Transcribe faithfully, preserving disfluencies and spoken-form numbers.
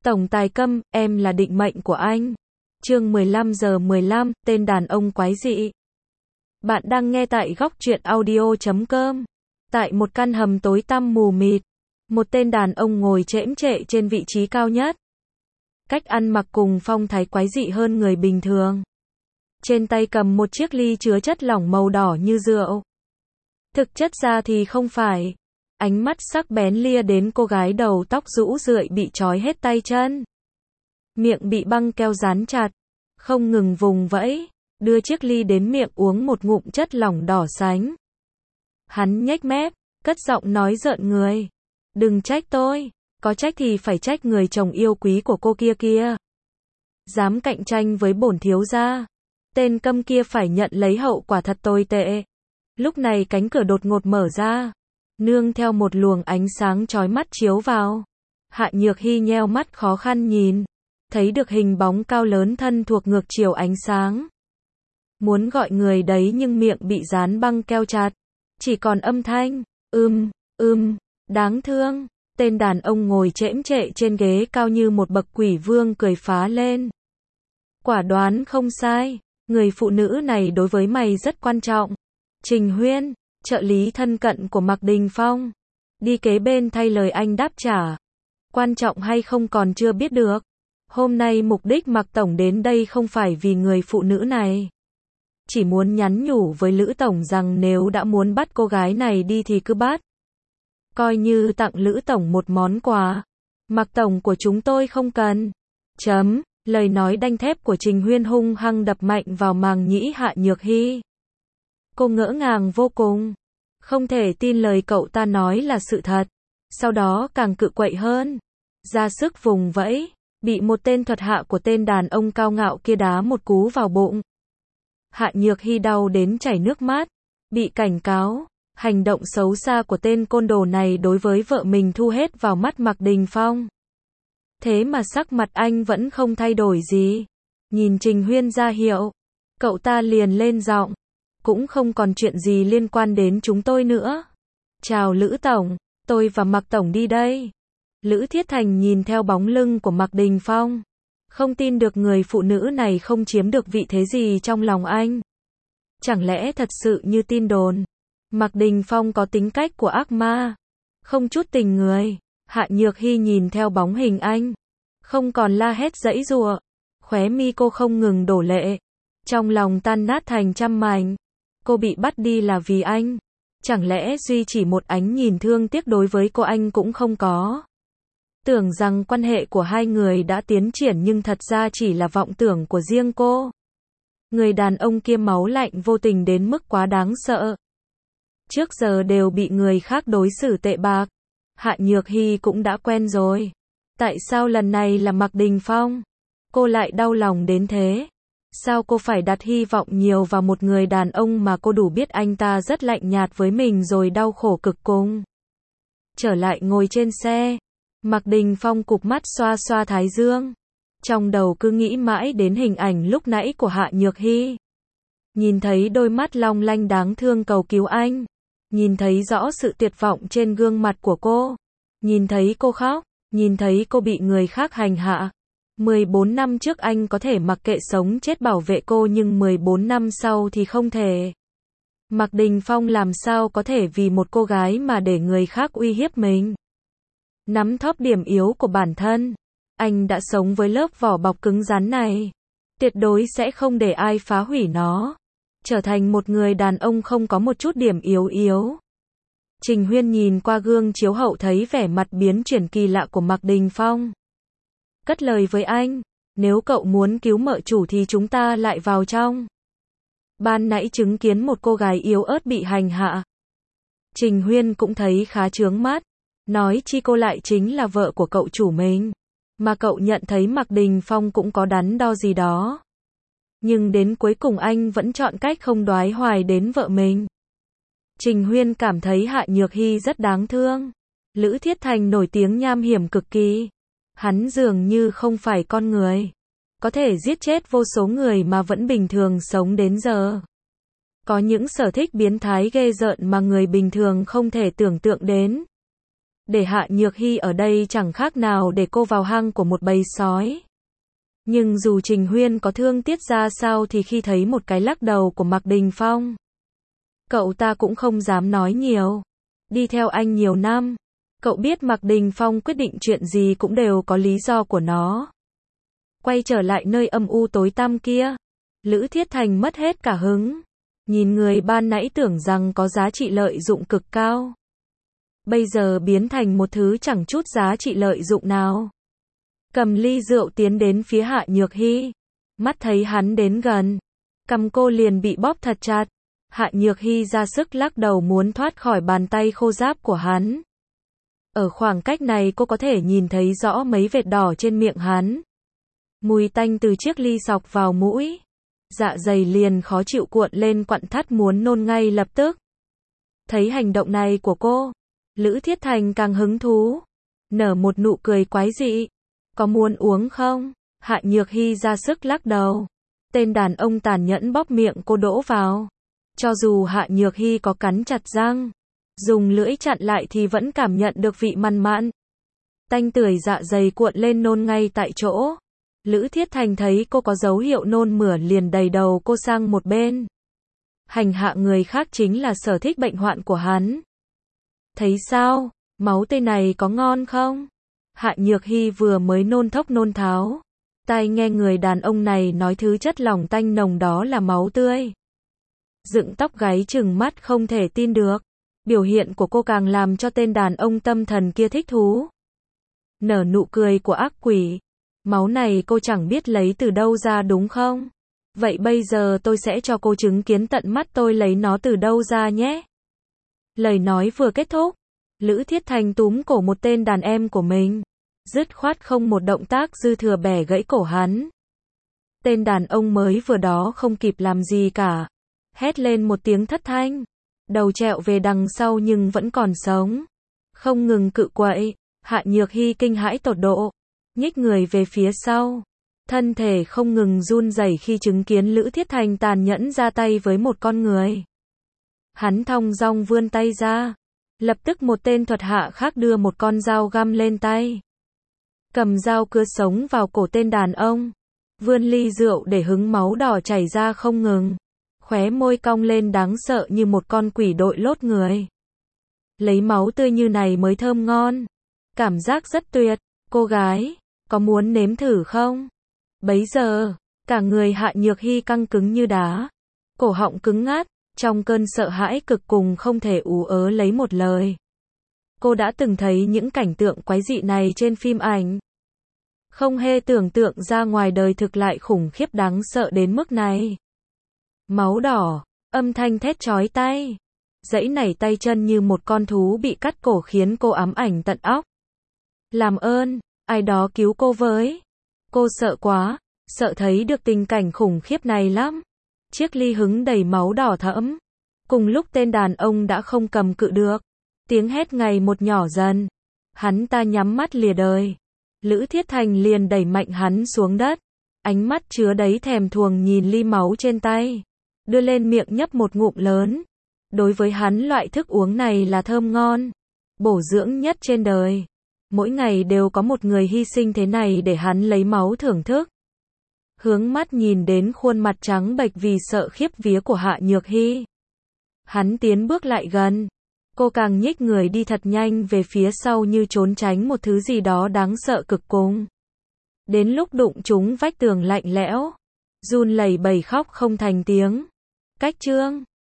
Tổng tài Câm, em là định mệnh của anh. Chương mười lăm giờ mười lăm, tên đàn ông quái dị. Bạn đang nghe tại góc truyện audio chấm com. Tại một căn hầm tối tăm mù mịt, một tên đàn ông ngồi chễm chệ trên vị trí cao nhất. Cách ăn mặc cùng phong thái quái dị hơn người bình thường. Trên tay cầm một chiếc ly chứa chất lỏng màu đỏ như rượu. Thực chất ra thì không phải. Ánh mắt sắc bén lia đến cô gái đầu tóc rũ rượi bị trói hết tay chân. Miệng bị băng keo dán chặt, không ngừng vùng vẫy, đưa chiếc ly đến miệng uống một ngụm chất lỏng đỏ sánh. Hắn nhếch mép, cất giọng nói rợn người. Đừng trách tôi, có trách thì phải trách người chồng yêu quý của cô kia kia. Dám cạnh tranh với bổn thiếu gia, tên Câm kia phải nhận lấy hậu quả thật tồi tệ. Lúc này cánh cửa đột ngột mở ra, nương theo một luồng ánh sáng chói mắt chiếu vào. Hạ Nhược Hy nheo mắt khó khăn nhìn, thấy được hình bóng cao lớn thân thuộc ngược chiều ánh sáng. Muốn gọi người đấy nhưng miệng bị dán băng keo chặt, chỉ còn âm thanh, ưm, ưm, đáng thương. Tên đàn ông ngồi chễm chệ trên ghế cao như một bậc quỷ vương cười phá lên. Quả đoán không sai, người phụ nữ này đối với mày rất quan trọng. Trình Huyên, trợ lý thân cận của Mạc Đình Phong, đi kế bên thay lời anh đáp trả. Quan trọng hay không còn chưa biết được. Hôm nay mục đích Mạc Tổng đến đây không phải vì người phụ nữ này. Chỉ muốn nhắn nhủ với Lữ Tổng rằng nếu đã muốn bắt cô gái này đi thì cứ bắt. Coi như tặng Lữ Tổng một món quà. Mạc Tổng của chúng tôi không cần. Chấm, lời nói đanh thép của Trình Huyên hung hăng đập mạnh vào màng nhĩ Hạ Nhược Hy. Cô ngỡ ngàng vô cùng, không thể tin lời cậu ta nói là sự thật. Sau đó càng cự quậy hơn, ra sức vùng vẫy, bị một tên thuật hạ của tên đàn ông cao ngạo kia đá một cú vào bụng. Hạ Nhược Hy đau đến chảy nước mắt, bị cảnh cáo, hành động xấu xa của tên côn đồ này đối với vợ mình thu hết vào mắt Mạc Đình Phong. Thế mà sắc mặt anh vẫn không thay đổi gì. Nhìn Trình Huyên ra hiệu, cậu ta liền lên giọng. Cũng không còn chuyện gì liên quan đến chúng tôi nữa. Chào Lữ Tổng, tôi và Mạc Tổng đi đây. Lữ Thiết Thành nhìn theo bóng lưng của Mạc Đình Phong, không tin được người phụ nữ này không chiếm được vị thế gì trong lòng anh. Chẳng lẽ thật sự như tin đồn, Mạc Đình Phong có tính cách của ác ma, không chút tình người. Hạ Nhược Hy nhìn theo bóng hình anh, không còn la hét giãy giụa, khóe mi cô không ngừng đổ lệ, trong lòng tan nát thành trăm mảnh. Cô bị bắt đi là vì anh. Chẳng lẽ duy chỉ một ánh nhìn thương tiếc đối với cô anh cũng không có? Tưởng rằng quan hệ của hai người đã tiến triển nhưng thật ra chỉ là vọng tưởng của riêng cô. Người đàn ông kia máu lạnh vô tình đến mức quá đáng sợ. Trước giờ đều bị người khác đối xử tệ bạc. Hạ Nhược Hy cũng đã quen rồi. Tại sao lần này là Mạc Đình Phong? Cô lại đau lòng đến thế. Sao cô phải đặt hy vọng nhiều vào một người đàn ông mà cô đủ biết anh ta rất lạnh nhạt với mình rồi đau khổ cực cùng. Trở lại ngồi trên xe, Mạc Đình Phong cụp mắt xoa xoa thái dương. Trong đầu cứ nghĩ mãi đến hình ảnh lúc nãy của Hạ Nhược Hy. Nhìn thấy đôi mắt long lanh đáng thương cầu cứu anh. Nhìn thấy rõ sự tuyệt vọng trên gương mặt của cô. Nhìn thấy cô khóc, nhìn thấy cô bị người khác hành hạ. mười bốn năm trước anh có thể mặc kệ sống chết bảo vệ cô nhưng mười bốn năm sau thì không thể. Mạc Đình Phong làm sao có thể vì một cô gái mà để người khác uy hiếp mình. Nắm thóp điểm yếu của bản thân, anh đã sống với lớp vỏ bọc cứng rắn này. Tuyệt đối sẽ không để ai phá hủy nó. Trở thành một người đàn ông không có một chút điểm yếu yếu. Trình Huyên nhìn qua gương chiếu hậu thấy vẻ mặt biến chuyển kỳ lạ của Mạc Đình Phong. Cất lời với anh, nếu cậu muốn cứu mợ chủ thì chúng ta lại vào trong. Ban nãy chứng kiến một cô gái yếu ớt bị hành hạ. Trình Huyên cũng thấy khá chướng mắt, nói chi cô lại chính là vợ của cậu chủ mình. Mà cậu nhận thấy Mạc Đình Phong cũng có đắn đo gì đó. Nhưng đến cuối cùng anh vẫn chọn cách không đoái hoài đến vợ mình. Trình Huyên cảm thấy Hạ Nhược Hy rất đáng thương. Lữ Thiết Thành nổi tiếng nham hiểm cực kỳ. Hắn dường như không phải con người. Có thể giết chết vô số người mà vẫn bình thường sống đến giờ. Có những sở thích biến thái ghê rợn mà người bình thường không thể tưởng tượng đến. Để Hạ Nhược Hy ở đây chẳng khác nào để cô vào hang của một bầy sói. Nhưng dù Trình Huyên có thương tiếc ra sao thì khi thấy một cái lắc đầu của Mạc Đình Phong, cậu ta cũng không dám nói nhiều. Đi theo anh nhiều năm, cậu biết Mạc Đình Phong quyết định chuyện gì cũng đều có lý do của nó. Quay trở lại nơi âm u tối tăm kia, Lữ Thiết Thành mất hết cả hứng. Nhìn người ban nãy tưởng rằng có giá trị lợi dụng cực cao, bây giờ biến thành một thứ chẳng chút giá trị lợi dụng nào. Cầm ly rượu tiến đến phía Hạ Nhược Hy, mắt thấy hắn đến gần, cầm cô liền bị bóp thật chặt. Hạ Nhược Hy ra sức lắc đầu muốn thoát khỏi bàn tay khô ráp của hắn. Ở khoảng cách này cô có thể nhìn thấy rõ mấy vệt đỏ trên miệng hắn. Mùi tanh từ chiếc ly xộc vào mũi. Dạ dày liền khó chịu cuộn lên quặn thắt muốn nôn ngay lập tức. Thấy hành động này của cô, Lữ Thiết Thành càng hứng thú, nở một nụ cười quái dị. Có muốn uống không? Hạ Nhược Hy ra sức lắc đầu. Tên đàn ông tàn nhẫn bóp miệng cô đổ vào. Cho dù Hạ Nhược Hy có cắn chặt răng, dùng lưỡi chặn lại thì vẫn cảm nhận được vị man mãn. Tanh tưởi dạ dày cuộn lên nôn ngay tại chỗ. Lữ Thiết Thành thấy cô có dấu hiệu nôn mửa liền đẩy đầu cô sang một bên. Hành hạ người khác chính là sở thích bệnh hoạn của hắn. Thấy sao? Máu tươi này có ngon không? Hạ Nhược Hy vừa mới nôn thốc nôn tháo. Tai nghe người đàn ông này nói thứ chất lỏng tanh nồng đó là máu tươi. Dựng tóc gáy trừng mắt không thể tin được. Biểu hiện của cô càng làm cho tên đàn ông tâm thần kia thích thú. Nở nụ cười của ác quỷ. Máu này cô chẳng biết lấy từ đâu ra đúng không? Vậy bây giờ tôi sẽ cho cô chứng kiến tận mắt tôi lấy nó từ đâu ra nhé. Lời nói vừa kết thúc, Lữ Thiết Thành túm cổ một tên đàn em của mình, dứt khoát không một động tác dư thừa bẻ gãy cổ hắn. Tên đàn ông mới vừa đó không kịp làm gì cả, hét lên một tiếng thất thanh, đầu trẹo về đằng sau nhưng vẫn còn sống, không ngừng cự quậy. Hạ Nhược Hy kinh hãi tột độ, nhích người về phía sau, thân thể không ngừng run rẩy khi chứng kiến Lữ Thiết Thành tàn nhẫn ra tay với một con người. Hắn thong dong vươn tay ra, lập tức một tên thuật hạ khác đưa một con dao găm lên tay, cầm dao cưa sống vào cổ tên đàn ông, vươn ly rượu để hứng máu đỏ chảy ra không ngừng, khóe môi cong lên đáng sợ như một con quỷ đội lốt người. Lấy máu tươi như này mới thơm ngon, cảm giác rất tuyệt. Cô gái, có muốn nếm thử không? Bấy giờ, cả người Hạ Nhược Hy căng cứng như đá, cổ họng cứng ngắt, trong cơn sợ hãi cực cùng không thể ú ớ lấy một lời. Cô đã từng thấy những cảnh tượng quái dị này trên phim ảnh, không hề tưởng tượng ra ngoài đời thực lại khủng khiếp đáng sợ đến mức này. Máu đỏ, âm thanh thét chói tai, giãy nảy tay chân như một con thú bị cắt cổ khiến cô ám ảnh tận óc. Làm ơn, ai đó cứu cô với. Cô sợ quá, sợ thấy được tình cảnh khủng khiếp này lắm. Chiếc ly hứng đầy máu đỏ thẫm. Cùng lúc tên đàn ông đã không cầm cự được. Tiếng hét ngày một nhỏ dần. Hắn ta nhắm mắt lìa đời. Lữ Thiết Thành liền đẩy mạnh hắn xuống đất. Ánh mắt chứa đầy thèm thuồng nhìn ly máu trên tay. Đưa lên miệng nhấp một ngụm lớn. Đối với hắn loại thức uống này là thơm ngon, bổ dưỡng nhất trên đời. Mỗi ngày đều có một người hy sinh thế này để hắn lấy máu thưởng thức. Hướng mắt nhìn đến khuôn mặt trắng bệch vì sợ khiếp vía của Hạ Nhược Hy. Hắn tiến bước lại gần. Cô càng nhích người đi thật nhanh về phía sau như trốn tránh một thứ gì đó đáng sợ cực cùng. Đến lúc đụng trúng vách tường lạnh lẽo, run lẩy bẩy khóc không thành tiếng. Cách chương